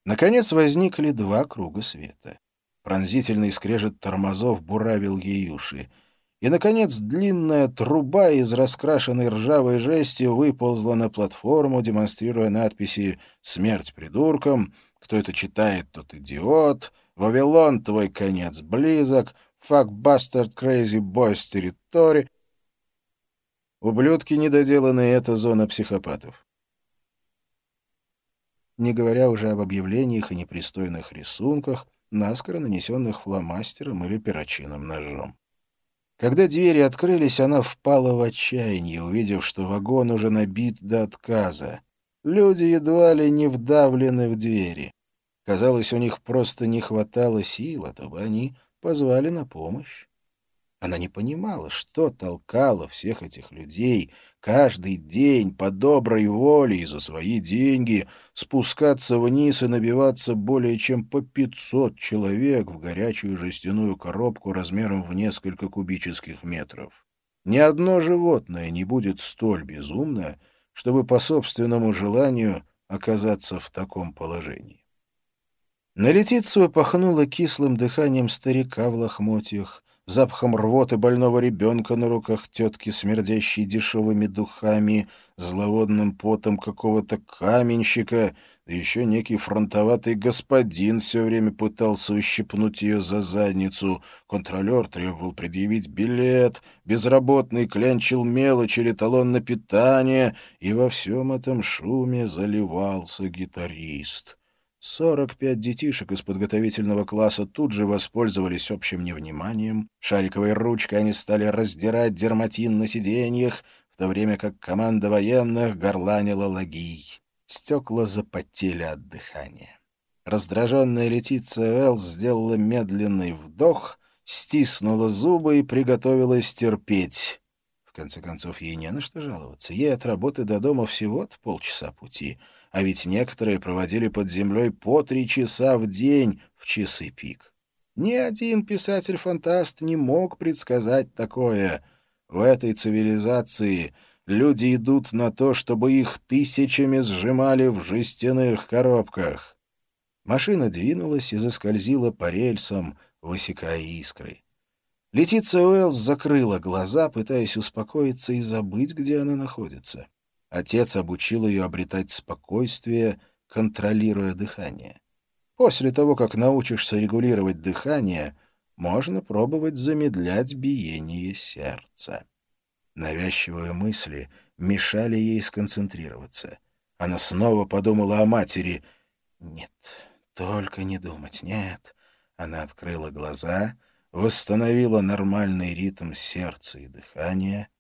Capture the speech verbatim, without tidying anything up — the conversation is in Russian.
Наконец возникли два круга света. Пронзительный скрежет тормозов буравил ей уши. И, наконец, длинная труба из раскрашенной ржавой жести выползла на платформу, демонстрируя надписи «Смерть придуркам», «Кто это читает, тот идиот», «Вавилон, твой конец близок», «Fuck bastard crazy boys territory». Ублюдки недоделанные — это зона психопатов. Не говоря уже об объявлениях и непристойных рисунках, наскоро нанесенных фломастером или перочинным ножом. Когда двери открылись, она впала в отчаяние, увидев, что вагон уже набит до отказа. Люди едва ли не вдавлены в двери. Казалось, у них просто не хватало сил, а то бы они позвали на помощь. Она не понимала, что толкало всех этих людей каждый день по доброй воле и за свои деньги спускаться вниз и набиваться более чем по пятьсот человек в горячую жестяную коробку размером в несколько кубических метров. Ни одно животное не будет столь безумно, чтобы по собственному желанию оказаться в таком положении. На Летицию пахнуло кислым дыханием старика в лохмотьях, запахом рвоты больного ребенка на руках тетки, смердящей дешевыми духами, зловонным потом какого-то каменщика, да еще некий фронтоватый господин все время пытался ущипнуть ее за задницу, контролер требовал предъявить билет, безработный клянчил мелочь или талон на питание, и во всем этом шуме заливался гитарист. Сорок пять детишек из подготовительного класса тут же воспользовались общим невниманием. Шариковой ручкой они стали раздирать дерматин на сиденьях, в то время как команда военных горланила лагий. Стекла запотели от дыхания. Раздраженная Летиция Уэллс сделала медленный вдох, стиснула зубы и приготовилась терпеть. В конце концов, ей не на что жаловаться. Ей от работы до дома всего-то полчаса пути, а ведь некоторые проводили под землей по три часа в день в часы пик. Ни один писатель-фантаст не мог предсказать такое. В этой цивилизации люди идут на то, чтобы их тысячами сжимали в жестяных коробках. Машина двинулась и заскользила по рельсам, высекая искры. Летиция Уэллс закрыла глаза, пытаясь успокоиться и забыть, где она находится. Отец обучил ее обретать спокойствие, контролируя дыхание. После того, как научишься регулировать дыхание, можно пробовать замедлять биение сердца. Навязчивые мысли мешали ей сконцентрироваться. Она снова подумала о матери. Нет, только не думать, нет. Она открыла глаза, восстановила нормальный ритм сердца и дыхания